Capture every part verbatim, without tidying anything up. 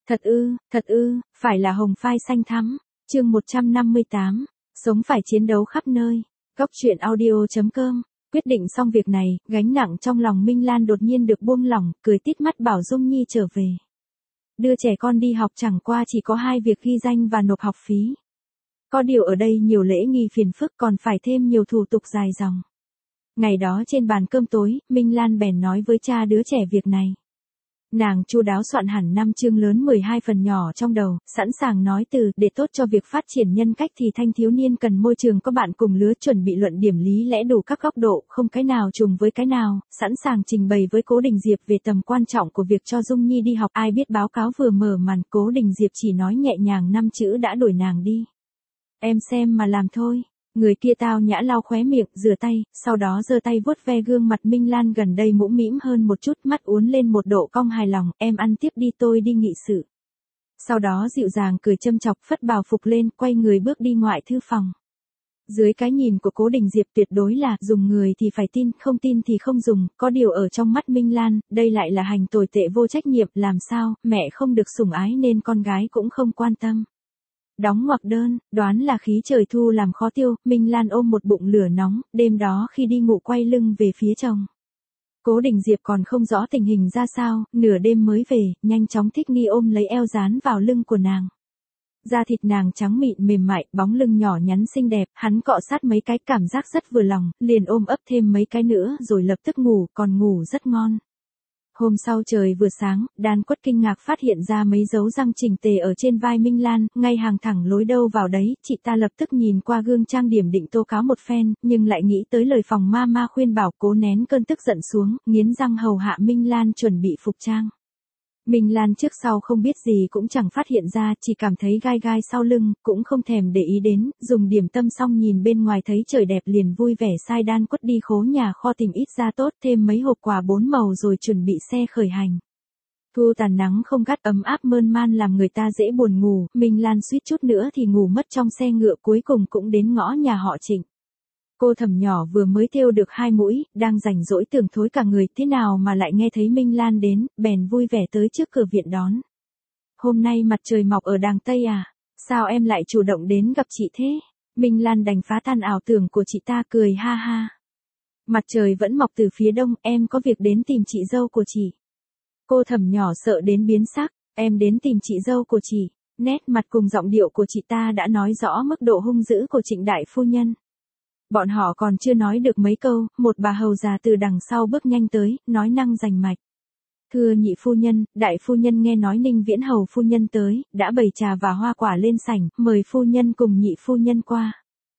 Thật ư, thật ư, phải là hồng phai xanh thắm. Chương một trăm năm mươi tám, sống phải chiến đấu khắp nơi. Góc truyện audio chấm com. Quyết định xong việc này, gánh nặng trong lòng Minh Lan đột nhiên được buông lỏng, cười tít mắt bảo Dung Nhi trở về. Đưa trẻ con đi học chẳng qua chỉ có hai việc ghi danh và nộp học phí. Có điều ở đây nhiều lễ nghi phiền phức còn phải thêm nhiều thủ tục dài dòng. Ngày đó trên bàn cơm tối, Minh Lan bèn nói với cha đứa trẻ việc này. Nàng chu đáo soạn hẳn năm chương lớn mười hai phần nhỏ trong đầu, sẵn sàng nói từ để tốt cho việc phát triển nhân cách thì thanh thiếu niên cần môi trường có bạn cùng lứa, chuẩn bị luận điểm lý lẽ đủ các góc độ, không cái nào trùng với cái nào, sẵn sàng trình bày với Cố Đình Diệp về tầm quan trọng của việc cho Dung Nhi đi học. Ai biết báo cáo vừa mở màn, Cố Đình Diệp chỉ nói nhẹ nhàng năm chữ đã đuổi nàng đi. Em xem mà làm thôi. Người kia tao nhã lau khóe miệng, rửa tay, sau đó giơ tay vuốt ve gương mặt Minh Lan gần đây mũm mĩm hơn một chút, mắt uốn lên một độ cong hài lòng. Em ăn tiếp đi, tôi đi nghị sự. Sau đó dịu dàng cười châm chọc, phất bào phục lên, quay người bước đi ngoại thư phòng. Dưới cái nhìn của Cố Đình Diệp tuyệt đối là dùng người thì phải tin, không tin thì không dùng. Có điều ở trong mắt Minh Lan, đây lại là hành tồi tệ vô trách nhiệm. Làm sao, mẹ không được sủng ái nên con gái cũng không quan tâm. Đóng ngoặc đơn, đoán là khí trời thu làm khó tiêu, Minh Lan ôm một bụng lửa nóng, đêm đó khi đi ngủ quay lưng về phía chồng. Cố Đình Diệp còn không rõ tình hình ra sao, nửa đêm mới về, nhanh chóng thích nghi ôm lấy eo dán vào lưng của nàng. Da thịt nàng trắng mịn mềm mại, bóng lưng nhỏ nhắn xinh đẹp, hắn cọ sát mấy cái cảm giác rất vừa lòng, liền ôm ấp thêm mấy cái nữa rồi lập tức ngủ, còn ngủ rất ngon. Hôm sau trời vừa sáng, Đan Quất kinh ngạc phát hiện ra mấy dấu răng chỉnh tề ở trên vai Minh Lan, ngay hàng thẳng lối đâu vào đấy. Chị ta lập tức nhìn qua gương trang điểm định tố cáo một phen, nhưng lại nghĩ tới lời phòng ma ma khuyên bảo, cố nén cơn tức giận xuống, nghiến răng hầu hạ Minh Lan chuẩn bị phục trang. Minh Lan trước sau không biết gì cũng chẳng phát hiện ra, chỉ cảm thấy gai gai sau lưng, cũng không thèm để ý đến, dùng điểm tâm xong nhìn bên ngoài thấy trời đẹp liền vui vẻ sai Đan Quất đi khố nhà kho tìm ít ra tốt, thêm mấy hộp quà bốn màu rồi chuẩn bị xe khởi hành. Thu tàn nắng không gắt, ấm áp mơn man làm người ta dễ buồn ngủ, Minh Lan suýt chút nữa thì ngủ mất trong xe ngựa, cuối cùng cũng đến ngõ nhà họ Trịnh. Cô Thẩm nhỏ vừa mới thêu được hai mũi, đang rảnh rỗi tưởng thối cả người, thế nào mà lại nghe thấy Minh Lan đến, bèn vui vẻ tới trước cửa viện đón. Hôm nay mặt trời mọc ở đàng Tây à? Sao em lại chủ động đến gặp chị thế? Minh Lan đành phá tan ảo tưởng của chị ta, cười ha ha. Mặt trời vẫn mọc từ phía đông, em có việc đến tìm chị dâu của chị. Cô Thẩm nhỏ sợ đến biến sắc, em đến tìm chị dâu của chị. Nét mặt cùng giọng điệu của chị ta đã nói rõ mức độ hung dữ của Trịnh đại phu nhân. Bọn họ còn chưa nói được mấy câu, một bà hầu già từ đằng sau bước nhanh tới, nói năng rành mạch. Thưa nhị phu nhân, đại phu nhân nghe nói Ninh Viễn hầu phu nhân tới, đã bày trà và hoa quả lên sảnh, mời phu nhân cùng nhị phu nhân qua.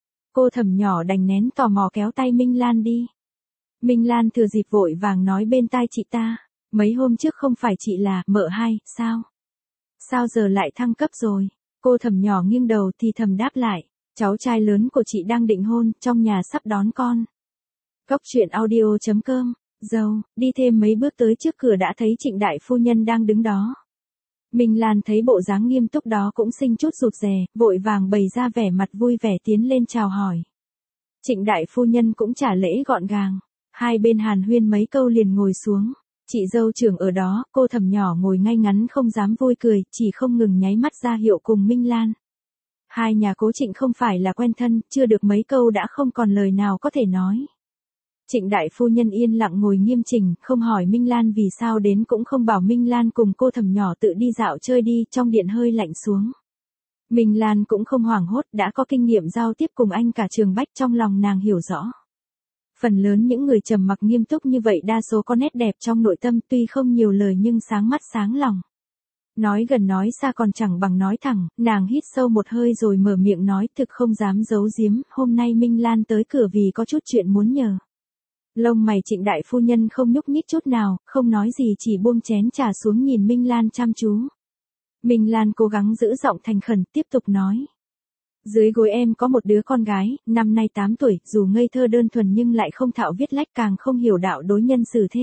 Cô Thẩm nhỏ đành nén tò mò kéo tay Minh Lan đi. Minh Lan thừa dịp vội vàng nói bên tai chị ta, mấy hôm trước không phải chị là mợ hai, sao? Sao giờ lại thăng cấp rồi? Cô Thẩm nhỏ nghiêng đầu thì thầm đáp lại. Cháu trai lớn của chị đang định hôn, trong nhà sắp đón con. Góc truyện audio chấm com. Dâu, đi thêm mấy bước tới trước cửa đã thấy Trịnh đại phu nhân đang đứng đó. Minh Lan thấy bộ dáng nghiêm túc đó cũng sinh chút rụt rè, vội vàng bày ra vẻ mặt vui vẻ tiến lên chào hỏi. Trịnh đại phu nhân cũng trả lễ gọn gàng. Hai bên hàn huyên mấy câu liền ngồi xuống. Chị dâu trưởng ở đó, cô Thẩm nhỏ ngồi ngay ngắn không dám vui cười, chỉ không ngừng nháy mắt ra hiệu cùng Minh Lan. Hai nhà Cố Trịnh không phải là quen thân, chưa được mấy câu đã không còn lời nào có thể nói. Trịnh đại phu nhân yên lặng ngồi nghiêm chỉnh, không hỏi Minh Lan vì sao đến, cũng không bảo Minh Lan cùng cô Thẩm nhỏ tự đi dạo chơi đi, trong điện hơi lạnh xuống. Minh Lan cũng không hoảng hốt, đã có kinh nghiệm giao tiếp cùng anh cả Trường Bách, trong lòng nàng hiểu rõ. Phần lớn những người trầm mặc nghiêm túc như vậy đa số có nét đẹp trong nội tâm, tuy không nhiều lời nhưng sáng mắt sáng lòng. Nói gần nói xa còn chẳng bằng nói thẳng, nàng hít sâu một hơi rồi mở miệng nói, thực không dám giấu giếm, hôm nay Minh Lan tới cửa vì có chút chuyện muốn nhờ. Lông mày Trịnh đại phu nhân không nhúc nhích chút nào, không nói gì, chỉ buông chén trà xuống nhìn Minh Lan chăm chú. Minh Lan cố gắng giữ giọng thành khẩn, tiếp tục nói. Dưới gối em có một đứa con gái, năm nay tám tuổi, dù ngây thơ đơn thuần nhưng lại không thạo viết lách, càng không hiểu đạo đối nhân xử thế.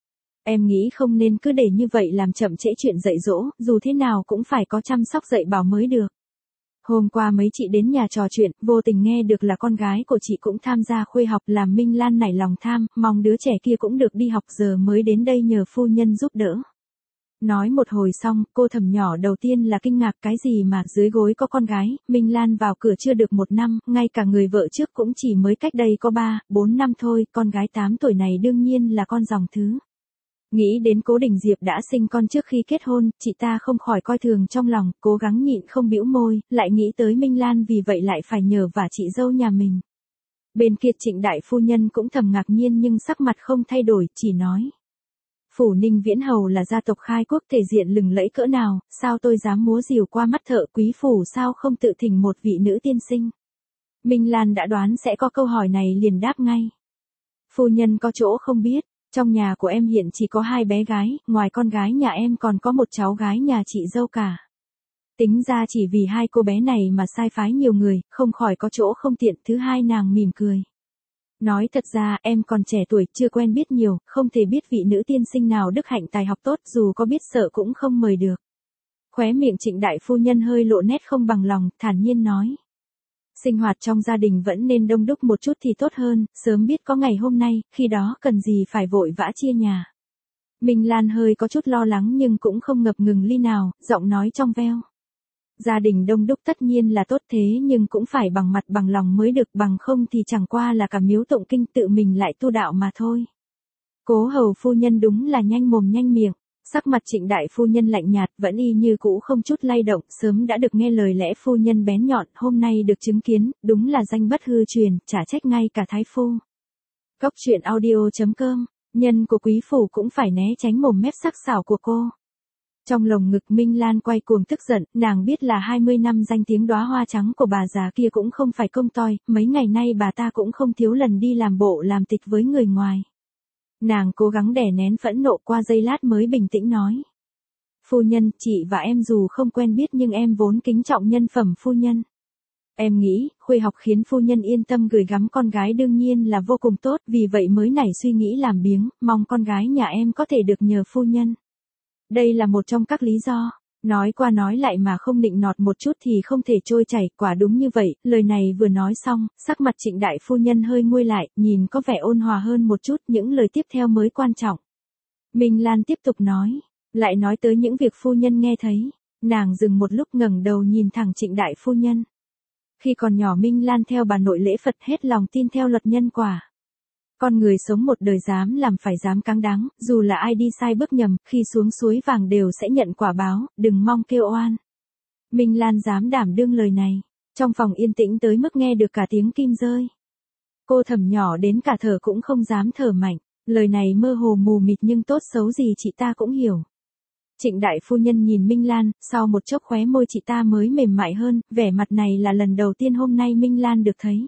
Em nghĩ không nên cứ để như vậy làm chậm trễ chuyện dạy dỗ, dù thế nào cũng phải có chăm sóc dạy bảo mới được. Hôm qua mấy chị đến nhà trò chuyện, vô tình nghe được là con gái của chị cũng tham gia khuê học, làm Minh Lan nảy lòng tham, mong đứa trẻ kia cũng được đi học, giờ mới đến đây nhờ phu nhân giúp đỡ. Nói một hồi xong, cô thầm nhỏ đầu tiên là kinh ngạc cái gì mà dưới gối có con gái, Minh Lan vào cửa chưa được một năm, ngay cả người vợ trước cũng chỉ mới cách đây có ba, bốn năm thôi, con gái tám tuổi này đương nhiên là con dòng thứ. Nghĩ đến Cố Đình Diệp đã sinh con trước khi kết hôn, chị ta không khỏi coi thường trong lòng, cố gắng nhịn không bĩu môi, lại nghĩ tới Minh Lan vì vậy lại phải nhờ vả chị dâu nhà mình. Bên kia Trịnh đại phu nhân cũng thầm ngạc nhiên nhưng sắc mặt không thay đổi, chỉ nói. Phủ Ninh Viễn Hầu là gia tộc khai quốc thể diện lừng lẫy cỡ nào, sao tôi dám múa rìu qua mắt thợ quý phủ sao không tự thỉnh một vị nữ tiên sinh. Minh Lan đã đoán sẽ có câu hỏi này liền đáp ngay. Phu nhân có chỗ không biết, trong nhà của em hiện chỉ có hai bé gái, ngoài con gái nhà em còn có một cháu gái nhà chị dâu cả. Tính ra chỉ vì hai cô bé này mà sai phái nhiều người, không khỏi có chỗ không tiện. Thứ hai nàng mỉm cười. Nói thật ra em còn trẻ tuổi, chưa quen biết nhiều, không thể biết vị nữ tiên sinh nào đức hạnh tài học tốt, dù có biết sợ cũng không mời được. Khóe miệng Trịnh đại phu nhân hơi lộ nét không bằng lòng, thản nhiên nói. Sinh hoạt trong gia đình vẫn nên đông đúc một chút thì tốt hơn, sớm biết có ngày hôm nay, khi đó cần gì phải vội vã chia nhà. Minh Lan hơi có chút lo lắng nhưng cũng không ngập ngừng ly nào, giọng nói trong veo. Gia đình đông đúc tất nhiên là tốt thế nhưng cũng phải bằng mặt bằng lòng mới được, bằng không thì chẳng qua là cả miếu tụng kinh tự mình lại tu đạo mà thôi. Cố hầu phu nhân đúng là nhanh mồm nhanh miệng, sắc mặt Trịnh đại phu nhân lạnh nhạt vẫn y như cũ không chút lay động, sớm đã được nghe lời lẽ phu nhân bén nhọn, hôm nay được chứng kiến, đúng là danh bất hư truyền, chả trách ngay cả thái phu. Cốc truyện audio chấm com, nhân của quý phủ cũng phải né tránh mồm mép sắc sảo của cô. Trong lồng ngực Minh Lan quay cuồng tức giận, nàng biết là hai mươi năm danh tiếng đóa hoa trắng của bà già kia cũng không phải công toi, mấy ngày nay bà ta cũng không thiếu lần đi làm bộ làm tịch với người ngoài. Nàng cố gắng đè nén phẫn nộ, qua giây lát mới bình tĩnh nói. Phu nhân, chị và em dù không quen biết nhưng em vốn kính trọng nhân phẩm phu nhân. Em nghĩ, Khuê Học khiến phu nhân yên tâm gửi gắm con gái đương nhiên là vô cùng tốt, vì vậy mới nảy suy nghĩ làm biếng, mong con gái nhà em có thể được nhờ phu nhân. Đây là một trong các lý do, nói qua nói lại mà không định nọt một chút thì không thể trôi chảy, quả đúng như vậy, lời này vừa nói xong, sắc mặt Trịnh đại phu nhân hơi nguôi lại, nhìn có vẻ ôn hòa hơn một chút, những lời tiếp theo mới quan trọng. Minh Lan tiếp tục nói, lại nói tới những việc phu nhân nghe thấy, nàng dừng một lúc ngẩng đầu nhìn thẳng Trịnh đại phu nhân. Khi còn nhỏ Minh Lan theo bà nội lễ Phật hết lòng tin theo luật nhân quả. Con người sống một đời dám làm phải dám cáng đáng, dù là ai đi sai bước nhầm, khi xuống suối vàng đều sẽ nhận quả báo, đừng mong kêu oan. Minh Lan dám đảm đương lời này, trong phòng yên tĩnh tới mức nghe được cả tiếng kim rơi. Cô thầm nhỏ đến cả thở cũng không dám thở mạnh, lời này mơ hồ mù mịt nhưng tốt xấu gì chị ta cũng hiểu. Trịnh đại phu nhân nhìn Minh Lan, sau một chốc khóe môi chị ta mới mềm mại hơn, vẻ mặt này là lần đầu tiên hôm nay Minh Lan được thấy.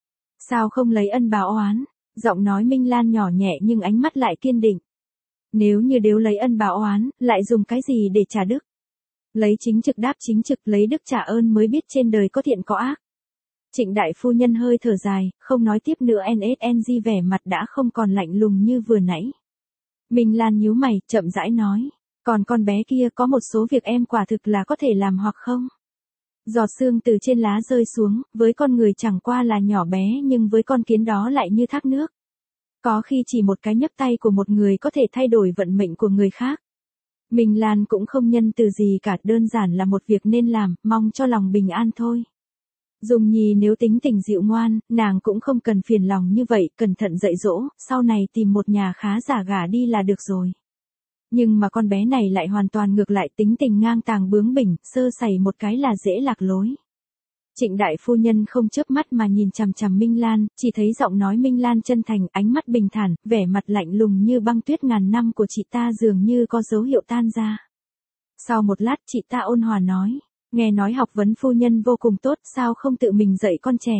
Sao không lấy ân báo oán? Giọng nói Minh Lan nhỏ nhẹ nhưng ánh mắt lại kiên định. Nếu như nếu lấy ân báo oán, lại dùng cái gì để trả đức? Lấy chính trực đáp chính trực, lấy đức trả ơn mới biết trên đời có thiện có ác. Trịnh đại phu nhân hơi thở dài, không nói tiếp nữa, en ét en giê vẻ mặt đã không còn lạnh lùng như vừa nãy. Minh Lan nhíu mày, chậm rãi nói, còn con bé kia có một số việc em quả thực là có thể làm hoặc không? Giọt sương từ trên lá rơi xuống, với con người chẳng qua là nhỏ bé nhưng với con kiến đó lại như thác nước. Có khi chỉ một cái nhấc tay của một người có thể thay đổi vận mệnh của người khác. Minh Lan cũng không nhân từ gì cả, đơn giản là một việc nên làm, mong cho lòng bình an thôi. Dung Nhi nếu tính tình dịu ngoan, nàng cũng không cần phiền lòng như vậy, cẩn thận dạy dỗ, sau này tìm một nhà khá giả gả đi là được rồi. Nhưng mà con bé này lại hoàn toàn ngược lại, tính tình ngang tàng bướng bỉnh, sơ sẩy một cái là dễ lạc lối. Trịnh đại phu nhân không chớp mắt mà nhìn chằm chằm Minh Lan, chỉ thấy giọng nói Minh Lan chân thành, ánh mắt bình thản, vẻ mặt lạnh lùng như băng tuyết ngàn năm của chị ta dường như có dấu hiệu tan ra. Sau một lát chị ta ôn hòa nói, nghe nói học vấn phu nhân vô cùng tốt, sao không tự mình dạy con trẻ?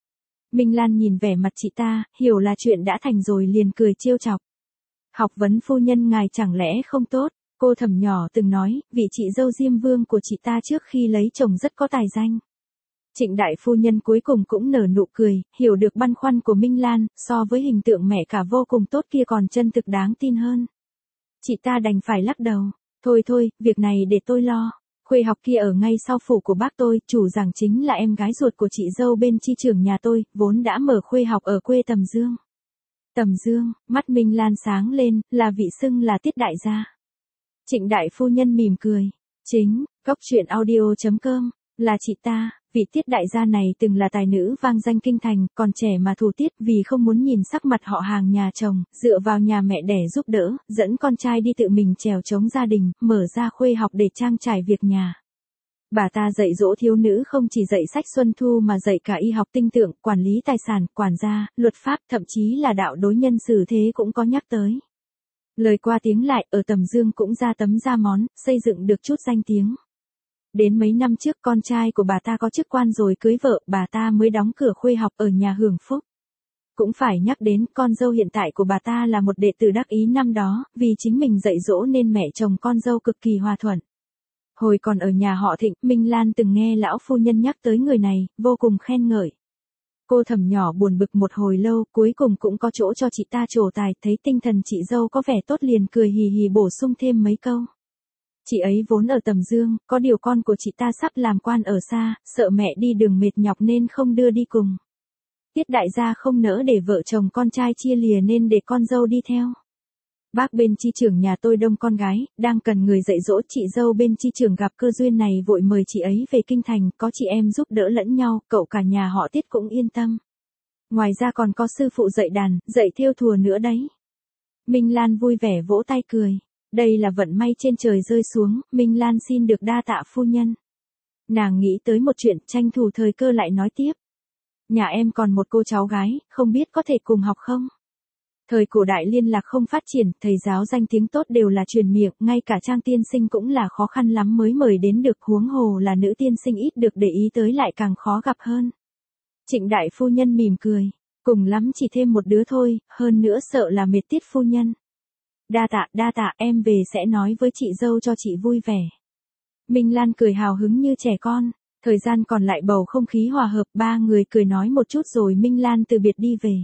Minh Lan nhìn vẻ mặt chị ta, hiểu là chuyện đã thành rồi liền cười trêu chọc. Học vấn phu nhân ngài chẳng lẽ không tốt? Cô thầm nhỏ từng nói, vị chị dâu Diêm Vương của chị ta trước khi lấy chồng rất có tài danh. Trịnh đại phu nhân cuối cùng cũng nở nụ cười, hiểu được băn khoăn của Minh Lan, so với hình tượng mẹ cả vô cùng tốt kia còn chân thực đáng tin hơn. Chị ta đành phải lắc đầu, thôi thôi, việc này để tôi lo. Khuê Học kia ở ngay sau phủ của bác tôi, chủ giảng chính là em gái ruột của chị dâu bên chi trưởng nhà tôi, vốn đã mở Khuê Học ở quê Tầm Dương. Tầm Dương, mắt Minh Lan sáng lên, là vị xưng là Tiết đại gia. Trịnh đại phu nhân mỉm cười. Chính, cốc truyện audio chấm com, là chị ta, vị Tiết đại gia này từng là tài nữ vang danh kinh thành, còn trẻ mà thủ tiết vì không muốn nhìn sắc mặt họ hàng nhà chồng, dựa vào nhà mẹ đẻ giúp đỡ, dẫn con trai đi tự mình trèo chống gia đình, mở ra khuê học để trang trải việc nhà. Bà ta dạy dỗ thiếu nữ không chỉ dạy sách xuân thu mà dạy cả y học tinh tượng, quản lý tài sản, quản gia, luật pháp, thậm chí là đạo đối nhân xử thế cũng có nhắc tới. Lời qua tiếng lại, ở Tầm Dương cũng ra tấm ra món, xây dựng được chút danh tiếng. Đến mấy năm trước con trai của bà ta có chức quan rồi cưới vợ, bà ta mới đóng cửa khuê học ở nhà hưởng phúc. Cũng phải nhắc đến, con dâu hiện tại của bà ta là một đệ tử đắc ý năm đó, vì chính mình dạy dỗ nên mẹ chồng con dâu cực kỳ hòa thuận. Hồi còn ở nhà họ Thịnh, Minh Lan từng nghe lão phu nhân nhắc tới người này, vô cùng khen ngợi. Cô thầm nhỏ buồn bực một hồi lâu, cuối cùng cũng có chỗ cho chị ta trổ tài, thấy tinh thần chị dâu có vẻ tốt liền cười hì hì bổ sung thêm mấy câu. Chị ấy vốn ở Tầm Dương, có điều con của chị ta sắp làm quan ở xa, sợ mẹ đi đường mệt nhọc nên không đưa đi cùng. Tiết đại gia không nỡ để vợ chồng con trai chia lìa nên để con dâu đi theo. Bác bên chi trưởng nhà tôi đông con gái, đang cần người dạy dỗ, chị dâu bên chi trưởng gặp cơ duyên này vội mời chị ấy về kinh thành, có chị em giúp đỡ lẫn nhau, cậu cả nhà họ Tiết cũng yên tâm. Ngoài ra còn có sư phụ dạy đàn, dạy thêu thùa nữa đấy. Minh Lan vui vẻ vỗ tay cười. Đây là vận may trên trời rơi xuống, Minh Lan xin được đa tạ phu nhân. Nàng nghĩ tới một chuyện, tranh thủ thời cơ lại nói tiếp. Nhà em còn một cô cháu gái, không biết có thể cùng học không? Thời cổ đại liên lạc không phát triển, thầy giáo danh tiếng tốt đều là truyền miệng, ngay cả Trang tiên sinh cũng là khó khăn lắm mới mời đến được, huống hồ là nữ tiên sinh ít được để ý tới lại càng khó gặp hơn. Trịnh đại phu nhân mỉm cười, cùng lắm chỉ thêm một đứa thôi, hơn nữa sợ là mệt Tiết phu nhân. Đa tạ, đa tạ, em về sẽ nói với chị dâu cho chị vui vẻ. Minh Lan cười hào hứng như trẻ con, thời gian còn lại bầu không khí hòa hợp, ba người cười nói một chút rồi Minh Lan từ biệt đi về.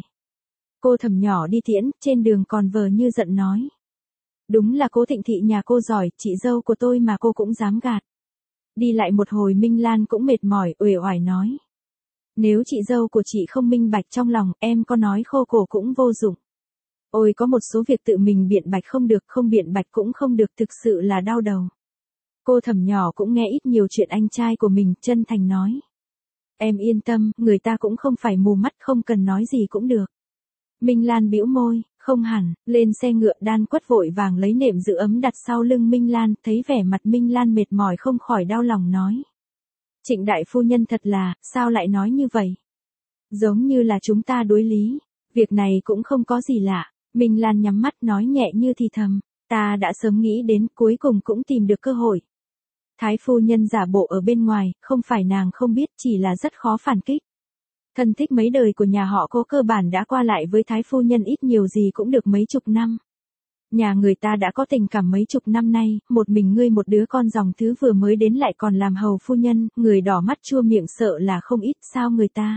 Cô thầm nhỏ đi tiễn, trên đường còn vờ như giận nói. Đúng là cố Thịnh thị nhà cô giỏi, chị dâu của tôi mà cô cũng dám gạt. Đi lại một hồi Minh Lan cũng mệt mỏi, uể oải nói. Nếu chị dâu của chị không minh bạch trong lòng, em có nói khô cổ cũng vô dụng. Ôi có một số việc tự mình biện bạch không được, không biện bạch cũng không được, thực sự là đau đầu. Cô thầm nhỏ cũng nghe ít nhiều chuyện anh trai của mình, chân thành nói. Em yên tâm, người ta cũng không phải mù mắt, không cần nói gì cũng được. Minh Lan bĩu môi, không hẳn, lên xe ngựa Đan Quất vội vàng lấy nệm giữ ấm đặt sau lưng Minh Lan, thấy vẻ mặt Minh Lan mệt mỏi không khỏi đau lòng nói. Trịnh đại phu nhân thật là, sao lại nói như vậy? Giống như là chúng ta đối lý, việc này cũng không có gì lạ. Minh Lan nhắm mắt nói nhẹ như thì thầm, ta đã sớm nghĩ đến, cuối cùng cũng tìm được cơ hội. Thái phu nhân giả bộ ở bên ngoài, không phải nàng không biết, chỉ là rất khó phản kích. Thân thích mấy đời của nhà họ Cố cơ bản đã qua lại với thái phu nhân ít nhiều gì cũng được mấy chục năm. Nhà người ta đã có tình cảm mấy chục năm nay, một mình ngươi một đứa con dòng thứ vừa mới đến lại còn làm hầu phu nhân, người đỏ mắt chua miệng sợ là không ít, sao người ta.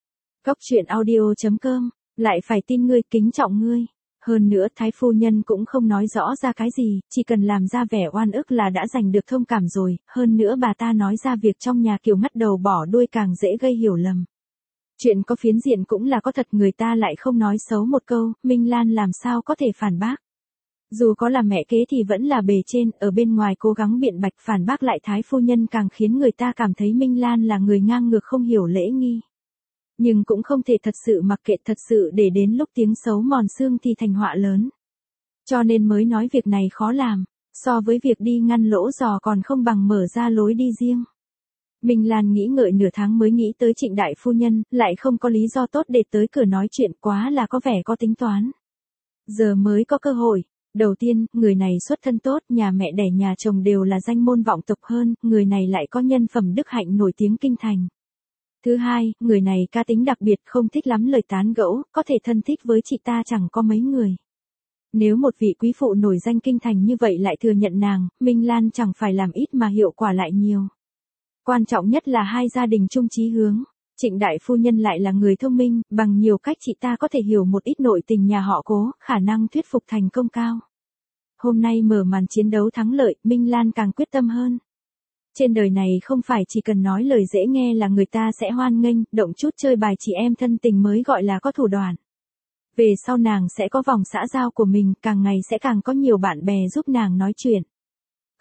Cốc truyện audio chấm com, lại phải tin ngươi, kính trọng ngươi. Hơn nữa thái phu nhân cũng không nói rõ ra cái gì, chỉ cần làm ra vẻ oan ức là đã giành được thông cảm rồi, hơn nữa bà ta nói ra việc trong nhà kiểu ngắt đầu bỏ đuôi càng dễ gây hiểu lầm. Chuyện có phiến diện cũng là có thật, người ta lại không nói xấu một câu, Minh Lan làm sao có thể phản bác. Dù có là mẹ kế thì vẫn là bề trên, ở bên ngoài cố gắng biện bạch phản bác lại thái phu nhân càng khiến người ta cảm thấy Minh Lan là người ngang ngược không hiểu lễ nghi. Nhưng cũng không thể thật sự mặc kệ, thật sự để đến lúc tiếng xấu mòn xương thì thành họa lớn. Cho nên mới nói việc này khó làm, so với việc đi ngăn lỗ giò còn không bằng mở ra lối đi riêng. Minh Lan nghĩ ngợi nửa tháng mới nghĩ tới Trịnh đại phu nhân, lại không có lý do tốt để tới cửa nói chuyện, quá là có vẻ có tính toán. Giờ mới có cơ hội. Đầu tiên, người này xuất thân tốt, nhà mẹ đẻ nhà chồng đều là danh môn vọng tộc hơn, người này lại có nhân phẩm đức hạnh nổi tiếng kinh thành. Thứ hai, người này cá tính đặc biệt, không thích lắm lời tán gẫu, có thể thân thích với chị ta chẳng có mấy người. Nếu một vị quý phụ nổi danh kinh thành như vậy lại thừa nhận nàng, Minh Lan chẳng phải làm ít mà hiệu quả lại nhiều. Quan trọng nhất là hai gia đình chung chí hướng. Trịnh đại phu nhân lại là người thông minh, bằng nhiều cách chị ta có thể hiểu một ít nội tình nhà họ Cố, khả năng thuyết phục thành công cao. Hôm nay mở màn chiến đấu thắng lợi, Minh Lan càng quyết tâm hơn. Trên đời này không phải chỉ cần nói lời dễ nghe là người ta sẽ hoan nghênh, động chút chơi bài chị em thân tình mới gọi là có thủ đoạn. Về sau nàng sẽ có vòng xã giao của mình, càng ngày sẽ càng có nhiều bạn bè giúp nàng nói chuyện.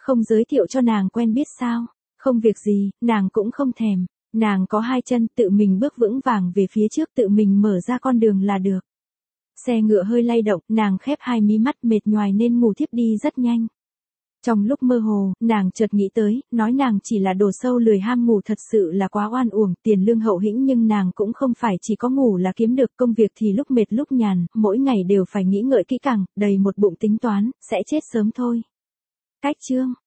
Không giới thiệu cho nàng quen biết sao? Không việc gì, nàng cũng không thèm. Nàng có hai chân, tự mình bước vững vàng về phía trước, tự mình mở ra con đường là được. Xe ngựa hơi lay động, nàng khép hai mí mắt, mệt nhoài nên ngủ thiếp đi rất nhanh. Trong lúc mơ hồ, nàng chợt nghĩ tới, nói nàng chỉ là đồ sâu lười ham ngủ thật sự là quá oan uổng, tiền lương hậu hĩnh nhưng nàng cũng không phải chỉ có ngủ là kiếm được, công việc thì lúc mệt lúc nhàn, mỗi ngày đều phải nghĩ ngợi kỹ càng, đầy một bụng tính toán, sẽ chết sớm thôi. Cách chương